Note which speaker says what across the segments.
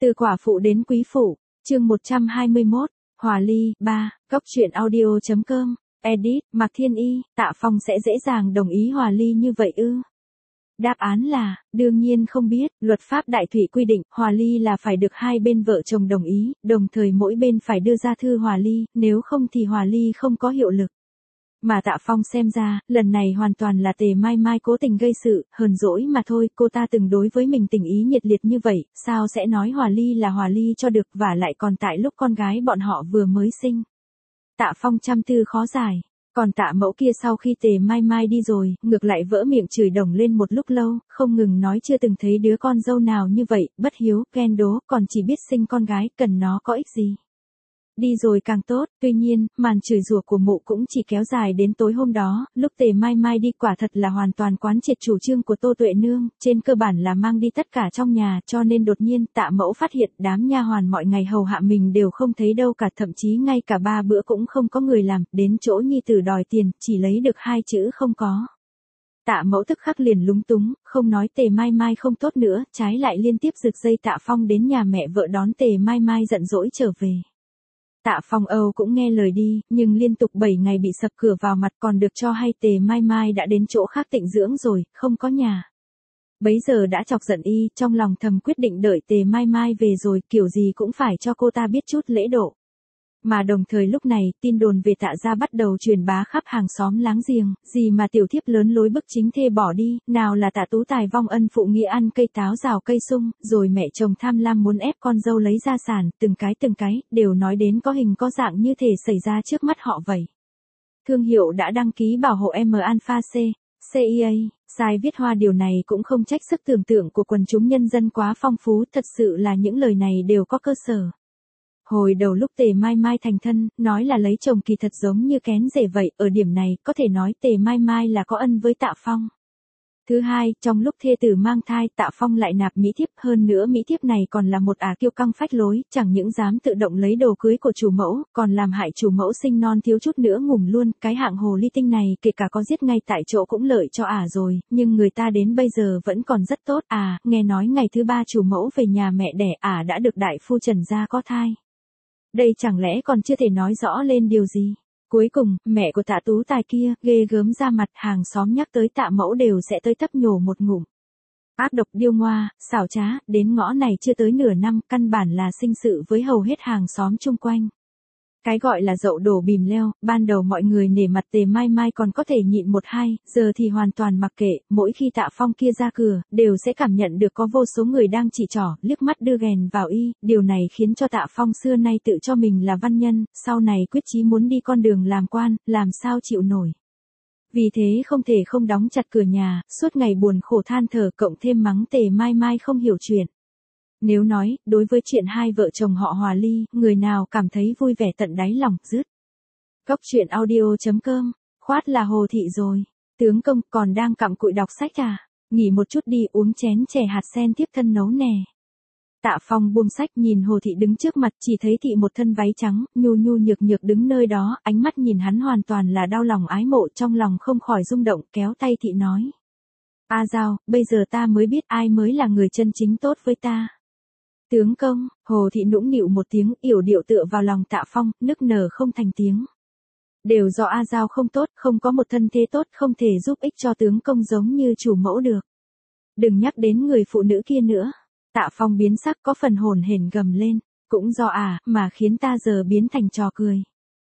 Speaker 1: Từ quả phụ đến quý phụ, chương 121, Hòa ly, 3, Góc truyện audio.com, edit, Mạc Thiên Y, Tạ Phong sẽ dễ dàng đồng ý hòa ly như vậy ư? Đáp án là, đương nhiên không biết, luật pháp đại thủy quy định, hòa ly là phải được hai bên vợ chồng đồng ý, đồng thời mỗi bên phải đưa ra thư hòa ly, nếu không thì hòa ly không có hiệu lực. Mà Tạ Phong xem ra, lần này hoàn toàn là Tề Mai Mai cố tình gây sự, hờn dỗi mà thôi, cô ta từng đối với mình tình ý nhiệt liệt như vậy, sao sẽ nói hòa ly là hòa ly cho được, và lại còn tại lúc con gái bọn họ vừa mới sinh. Tạ Phong trăm tư khó giải. Còn Tạ Mẫu kia sau khi Tề Mai Mai đi rồi, ngược lại vỡ miệng chửi đồng lên một lúc lâu, không ngừng nói chưa từng thấy đứa con dâu nào như vậy, bất hiếu, ghen đố, còn chỉ biết sinh con gái, cần nó có ích gì. Đi rồi càng tốt, tuy nhiên, màn chửi rủa của mụ cũng chỉ kéo dài đến tối hôm đó, lúc Tề Mai Mai đi quả thật là hoàn toàn quán triệt chủ trương của Tô Tuệ Nương, trên cơ bản là mang đi tất cả trong nhà, cho nên đột nhiên Tạ Mẫu phát hiện đám nha hoàn mọi ngày hầu hạ mình đều không thấy đâu cả, thậm chí ngay cả 3 bữa cũng không có người làm, đến chỗ nhi tử đòi tiền, chỉ lấy được 2 chữ không có. Tạ Mẫu tức khắc liền lúng túng, không nói Tề Mai Mai không tốt nữa, trái lại liên tiếp giật dây Tạ Phong đến nhà mẹ vợ đón Tề Mai Mai giận dỗi trở về. Tạ Phong Âu cũng nghe lời đi, nhưng liên tục 7 ngày bị sập cửa vào mặt, còn được cho hay Tề Mai Mai đã đến chỗ khác tịnh dưỡng rồi, không có nhà. Bấy giờ đã chọc giận y, trong lòng thầm quyết định đợi Tề Mai Mai về rồi, kiểu gì cũng phải cho cô ta biết chút lễ độ. Mà đồng thời lúc này, tin đồn về Tạ gia bắt đầu truyền bá khắp hàng xóm láng giềng, gì mà tiểu thiếp lớn lối bức chính thê bỏ đi, nào là Tạ Tú Tài vong ân phụ nghĩa ăn cây táo rào cây sung, rồi mẹ chồng tham lam muốn ép con dâu lấy gia sản, từng cái, đều nói đến có hình có dạng như thể xảy ra trước mắt họ vậy. Thương hiệu đã đăng ký bảo hộ M Alpha C, CIA, sai viết hoa, điều này cũng không trách sức tưởng tượng của quần chúng nhân dân quá phong phú, thật sự là những lời này đều có cơ sở. Hồi đầu lúc Tề Mai Mai thành thân, nói là lấy chồng kỳ thật giống như kén rể vậy, ở điểm này, có thể nói Tề Mai Mai là có ân với Tạ Phong. Thứ hai, trong lúc thê tử mang thai, Tạ Phong lại nạp mỹ thiếp, hơn nữa mỹ thiếp này còn là một kiêu căng phách lối, chẳng những dám tự động lấy đồ cưới của chủ mẫu, còn làm hại chủ mẫu sinh non thiếu chút nữa ngủm luôn, cái hạng hồ ly tinh này kể cả có giết ngay tại chỗ cũng lợi cho rồi, nhưng người ta đến bây giờ vẫn còn rất tốt, nghe nói ngày thứ 3 chủ mẫu về nhà mẹ đẻ, đã được đại phu trần gia có thai. Đây chẳng lẽ còn chưa thể nói rõ lên điều gì? Cuối cùng, mẹ của Tạ Tú Tài kia, ghê gớm ra mặt, hàng xóm nhắc tới Tạ Mẫu đều sẽ tới tấp nhổ một ngụm. Ác độc điêu ngoa, xảo trá, đến ngõ này chưa tới nửa năm, căn bản là sinh sự với hầu hết hàng xóm chung quanh. Cái gọi là dậu đổ bìm leo, ban đầu mọi người nể mặt Tề Mai Mai còn có thể nhịn 1-2, giờ thì hoàn toàn mặc kệ, mỗi khi Tạ Phong kia ra cửa, đều sẽ cảm nhận được có vô số người đang chỉ trỏ, liếc mắt đưa ghèn vào y, điều này khiến cho Tạ Phong xưa nay tự cho mình là văn nhân, sau này quyết chí muốn đi con đường làm quan, làm sao chịu nổi. Vì thế không thể không đóng chặt cửa nhà, suốt ngày buồn khổ than thở, cộng thêm mắng Tề Mai Mai không hiểu chuyện. Nếu nói, đối với chuyện hai vợ chồng họ hòa ly, người nào cảm thấy vui vẻ tận đáy lòng, dứt. Góc truyện audio.com, khoát là Hồ Thị rồi. Tướng công còn đang cặm cụi đọc sách nghỉ một chút đi, uống chén chè hạt sen tiếp thân nấu nè. Tạ Phong buông sách nhìn Hồ Thị đứng trước mặt, chỉ thấy Thị một thân váy trắng, nhu nhu nhược nhược đứng nơi đó, ánh mắt nhìn hắn hoàn toàn là đau lòng ái mộ, trong lòng không khỏi rung động, kéo tay Thị nói. Giao, bây giờ ta mới biết ai mới là người chân chính tốt với ta. Tướng công, Hồ Thị nũng nịu một tiếng, yểu điệu tựa vào lòng Tạ Phong, nức nở không thành tiếng. Đều do Giao không tốt, không có một thân thế tốt, không thể giúp ích cho tướng công giống như chủ mẫu được. Đừng nhắc đến người phụ nữ kia nữa. Tạ Phong biến sắc, có phần hồn hển gầm lên, cũng do mà khiến ta giờ biến thành trò cười.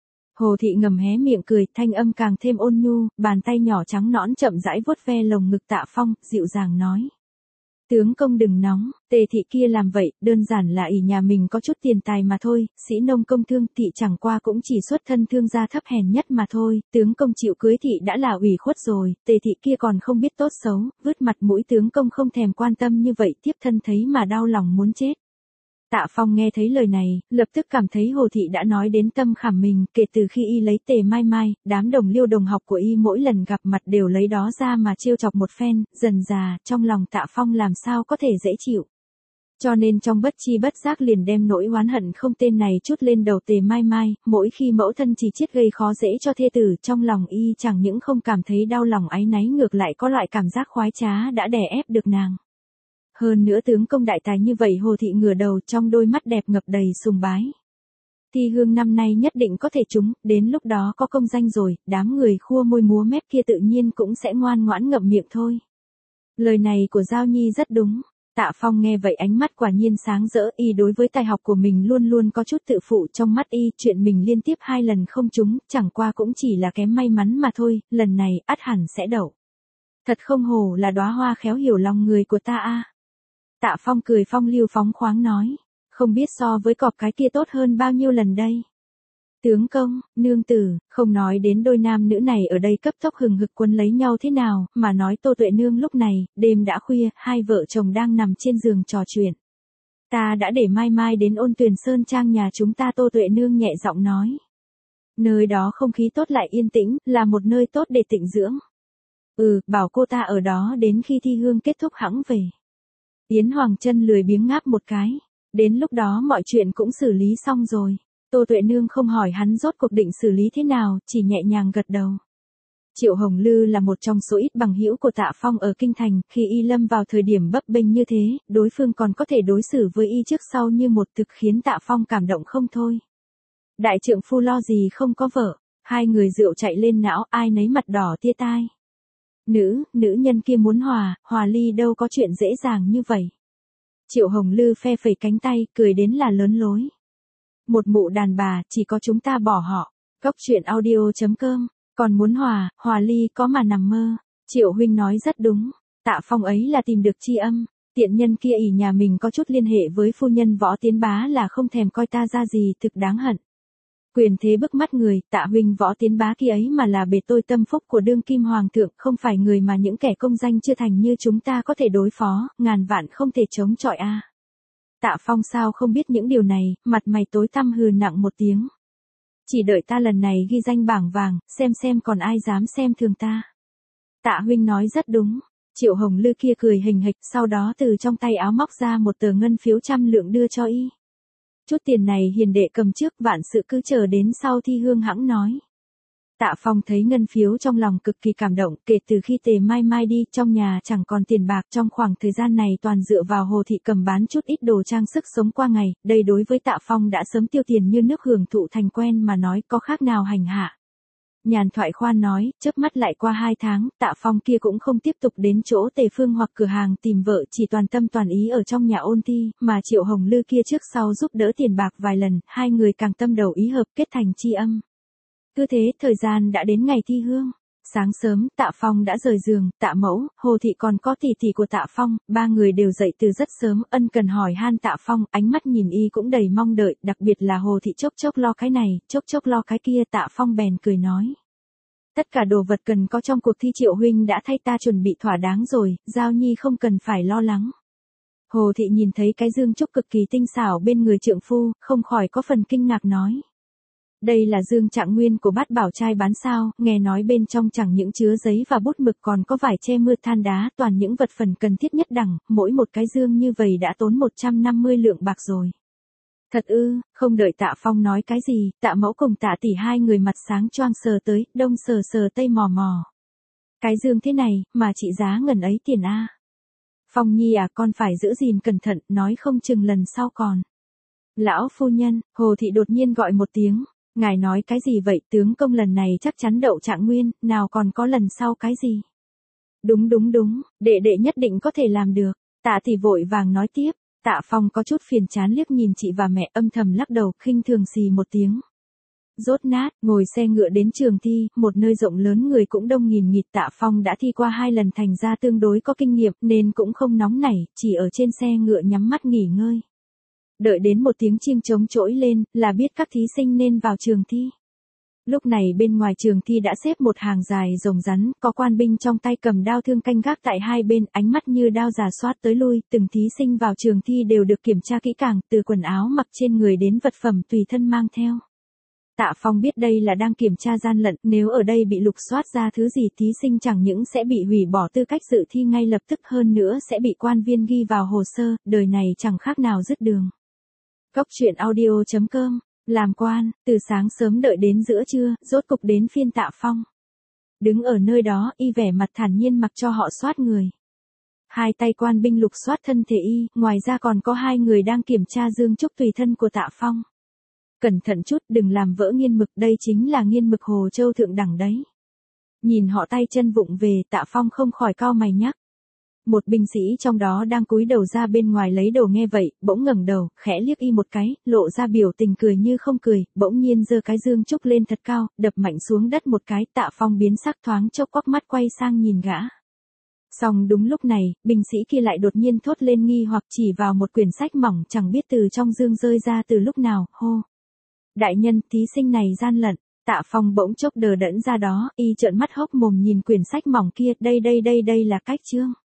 Speaker 1: Hồ Thị ngầm hé miệng cười, thanh âm càng thêm ôn nhu, bàn tay nhỏ trắng nõn chậm rãi vuốt ve lồng ngực Tạ Phong, dịu dàng nói. Tướng công đừng nóng, Tề Thị kia làm vậy, đơn giản là ỷ nhà mình có chút tiền tài mà thôi, sĩ nông công thương, Thị chẳng qua cũng chỉ xuất thân thương gia thấp hèn nhất mà thôi, tướng công chịu cưới Thị đã là ủy khuất rồi, Tề Thị kia còn không biết tốt xấu, vứt mặt mũi tướng công không thèm quan tâm như vậy, tiếp thân thấy mà đau lòng muốn chết. Tạ Phong nghe thấy lời này, lập tức cảm thấy Hồ Thị đã nói đến tâm khảm mình, kể từ khi y lấy Tề Mai Mai, đám đồng liêu đồng học của y mỗi lần gặp mặt đều lấy đó ra mà trêu chọc một phen, dần dà, trong lòng Tạ Phong làm sao có thể dễ chịu. Cho nên trong bất chi bất giác liền đem nỗi oán hận không tên này trút lên đầu Tề Mai Mai, mỗi khi mẫu thân chỉ chiết gây khó dễ cho thê tử, trong lòng y chẳng những không cảm thấy đau lòng áy náy, ngược lại có loại cảm giác khoái trá đã đè ép được nàng. Hơn nữa tướng công đại tài như vậy Hồ Thị ngửa đầu trong đôi mắt đẹp ngập đầy sùng bái. Thi hương năm nay nhất định có thể trúng, đến lúc đó có công danh rồi, đám người khua môi múa mép kia tự nhiên cũng sẽ ngoan ngoãn ngậm miệng thôi. Lời này của Giao Nhi rất đúng. Tạ Phong nghe vậy ánh mắt quả nhiên sáng rỡ, y đối với tài học của mình luôn luôn có chút tự phụ, trong mắt y chuyện mình liên tiếp 2 lần không trúng, chẳng qua cũng chỉ là kém may mắn mà thôi, lần này ắt hẳn sẽ đậu. Thật không hổ là đóa hoa khéo hiểu lòng người của ta a. Tạ Phong cười phong lưu phóng khoáng nói, không biết so với cọp cái kia tốt hơn bao nhiêu lần đây. Tướng công, nương tử, không nói đến đôi nam nữ này ở đây cấp tốc hừng hực quấn lấy nhau thế nào, mà nói Tô Tuệ Nương lúc này, đêm đã khuya, hai vợ chồng đang nằm trên giường trò chuyện. Ta đã để mai mai đến Ôn Tuyền Sơn trang nhà chúng ta, Tô Tuệ Nương nhẹ giọng nói. Nơi đó không khí tốt lại yên tĩnh, là một nơi tốt để tịnh dưỡng. Bảo cô ta ở đó đến khi thi hương kết thúc hẵng về. Yến Hoàng Chân lười biếng ngáp một cái. Đến lúc đó mọi chuyện cũng xử lý xong rồi. Tô Tuệ Nương không hỏi hắn rốt cuộc định xử lý thế nào, chỉ nhẹ nhàng gật đầu. Triệu Hồng Lư là một trong số ít bằng hữu của Tạ Phong ở Kinh Thành, khi y lâm vào thời điểm bấp bênh như thế, đối phương còn có thể đối xử với y trước sau như một, thực khiến Tạ Phong cảm động không thôi. Đại trượng phu lo gì không có vợ, hai người rượu chạy lên não, ai nấy mặt đỏ tia tai. Nữ nhân kia muốn hòa ly đâu có chuyện dễ dàng như vậy. Triệu Hồng Lư phe phẩy cánh tay, cười đến là lớn lối. Một mụ đàn bà, chỉ có chúng ta bỏ họ. Cốc truyện audio.com, còn muốn hòa ly có mà nằm mơ. Triệu huynh nói rất đúng, Tạ Phong ấy là tìm được tri âm. Tiện nhân kia ỷ nhà mình có chút liên hệ với phu nhân Võ Tiến Bá là không thèm coi ta ra gì, thực đáng hận. Quyền thế bức mắt người, Tạ huynh Võ Tiến Bá kia ấy mà là bề tôi tâm phúc của đương kim hoàng thượng, không phải người mà những kẻ công danh chưa thành như chúng ta có thể đối phó, ngàn vạn không thể chống chọi a. Tạ Phong sao không biết những điều này, mặt mày tối tăm hừ nặng một tiếng. Chỉ đợi ta lần này ghi danh bảng vàng, xem còn ai dám xem thường ta. Tạ huynh nói rất đúng. Triệu Hồng Lư kia cười hình hịch, sau đó từ trong tay áo móc ra một tờ ngân phiếu 100 lượng đưa cho y. Chút tiền này hiền đệ cầm trước, vạn sự cứ chờ đến sau thi hương hãng nói. Tạ Phong thấy ngân phiếu trong lòng cực kỳ cảm động, kể từ khi Tề Mai Mai đi, trong nhà chẳng còn tiền bạc, trong khoảng thời gian này toàn dựa vào Hồ Thị cầm bán chút ít đồ trang sức sống qua ngày, đây đối với Tạ Phong đã sớm tiêu tiền như nước hưởng thụ thành quen mà nói có khác nào hành hạ. Nhàn thoại khoan nói, chớp mắt lại qua 2 tháng, Tạ Phong kia cũng không tiếp tục đến chỗ Tề Phương hoặc cửa hàng tìm vợ, chỉ toàn tâm toàn ý ở trong nhà ôn thi, mà Triệu Hồng Lư kia trước sau giúp đỡ tiền bạc vài lần, hai người càng tâm đầu ý hợp kết thành tri âm. Cứ thế, thời gian đã đến ngày thi hương. Sáng sớm, Tạ Phong đã rời giường, Tạ Mẫu, Hồ Thị còn có tỷ tỷ của Tạ Phong, ba người đều dậy từ rất sớm, ân cần hỏi han Tạ Phong, ánh mắt nhìn y cũng đầy mong đợi, đặc biệt là Hồ Thị chốc chốc lo cái này, chốc chốc lo cái kia, Tạ Phong bèn cười nói. Tất cả đồ vật cần có trong cuộc thi Triệu huynh đã thay ta chuẩn bị thỏa đáng rồi, Giao Nhi không cần phải lo lắng. Hồ Thị nhìn thấy cái dương trúc cực kỳ tinh xảo bên người trượng phu, không khỏi có phần kinh ngạc nói. Đây là dương trạng nguyên của Bát Bảo trai bán sao, nghe nói bên trong chẳng những chứa giấy và bút mực còn có vải che mưa than đá, toàn những vật phần cần thiết nhất đẳng, mỗi một cái dương như vậy đã tốn 150 lượng bạc rồi. Thật ư, không đợi Tạ Phong nói cái gì, Tạ Mẫu cùng Tạ tỷ hai người mặt sáng choang sờ tới, đông sờ tây mò mò. Cái dương thế này, mà trị giá ngần ấy tiền a. Phong Nhi à, con phải giữ gìn cẩn thận, nói không chừng lần sau còn. Lão phu nhân, Hồ Thị đột nhiên gọi một tiếng. Ngài nói cái gì vậy, tướng công lần này chắc chắn đậu trạng nguyên, nào còn có lần sau cái gì. Đúng, đệ nhất định có thể làm được. Tạ thì vội vàng nói tiếp. Tạ Phong có chút phiền chán liếc nhìn chị và mẹ, âm thầm lắc đầu, khinh thường xì một tiếng. Rốt nát, ngồi xe ngựa đến trường thi, một nơi rộng lớn người cũng đông nghìn nghịt. Tạ Phong đã thi qua 2 lần thành ra tương đối có kinh nghiệm, nên cũng không nóng nảy, chỉ ở trên xe ngựa nhắm mắt nghỉ ngơi. Đợi đến một tiếng chiêng trống trỗi lên, là biết các thí sinh nên vào trường thi. Lúc này bên ngoài trường thi đã xếp một hàng dài rồng rắn, có quan binh trong tay cầm đao thương canh gác tại hai bên, ánh mắt như đao rà soát tới lui, từng thí sinh vào trường thi đều được kiểm tra kỹ càng, từ quần áo mặc trên người đến vật phẩm tùy thân mang theo. Tạ Phong biết đây là đang kiểm tra gian lận, nếu ở đây bị lục soát ra thứ gì thí sinh chẳng những sẽ bị hủy bỏ tư cách dự thi ngay lập tức, hơn nữa sẽ bị quan viên ghi vào hồ sơ, đời này chẳng khác nào dứt đường. Cốc truyện audio.com, làm quan, từ sáng sớm đợi đến giữa trưa, rốt cục đến phiên Tạ Phong. Đứng ở nơi đó, y vẻ mặt thản nhiên mặc cho họ soát người. Hai tay quan binh lục soát thân thể y, ngoài ra còn có hai người đang kiểm tra dương trúc tùy thân của Tạ Phong. Cẩn thận chút, đừng làm vỡ nghiên mực, đây chính là nghiên mực Hồ Châu thượng đẳng đấy. Nhìn họ tay chân vụng về, Tạ Phong không khỏi cau mày nhắc. Một binh sĩ trong đó đang cúi đầu ra bên ngoài lấy đồ nghe vậy, bỗng ngẩng đầu, khẽ liếc y một cái, lộ ra biểu tình cười như không cười, bỗng nhiên giơ cái dương trúc lên thật cao, đập mạnh xuống đất một cái. Tạ Phong biến sắc, thoáng chốc quắc mắt quay sang nhìn gã. Song đúng lúc này, binh sĩ kia lại đột nhiên thốt lên nghi hoặc, chỉ vào một quyển sách mỏng chẳng biết từ trong dương rơi ra từ lúc nào, hô. Đại nhân, thí sinh này gian lận. Tạ Phong bỗng chốc đờ đẫn ra đó, y trợn mắt hốc mồm nhìn quyển sách mỏng kia, đây là cách chương.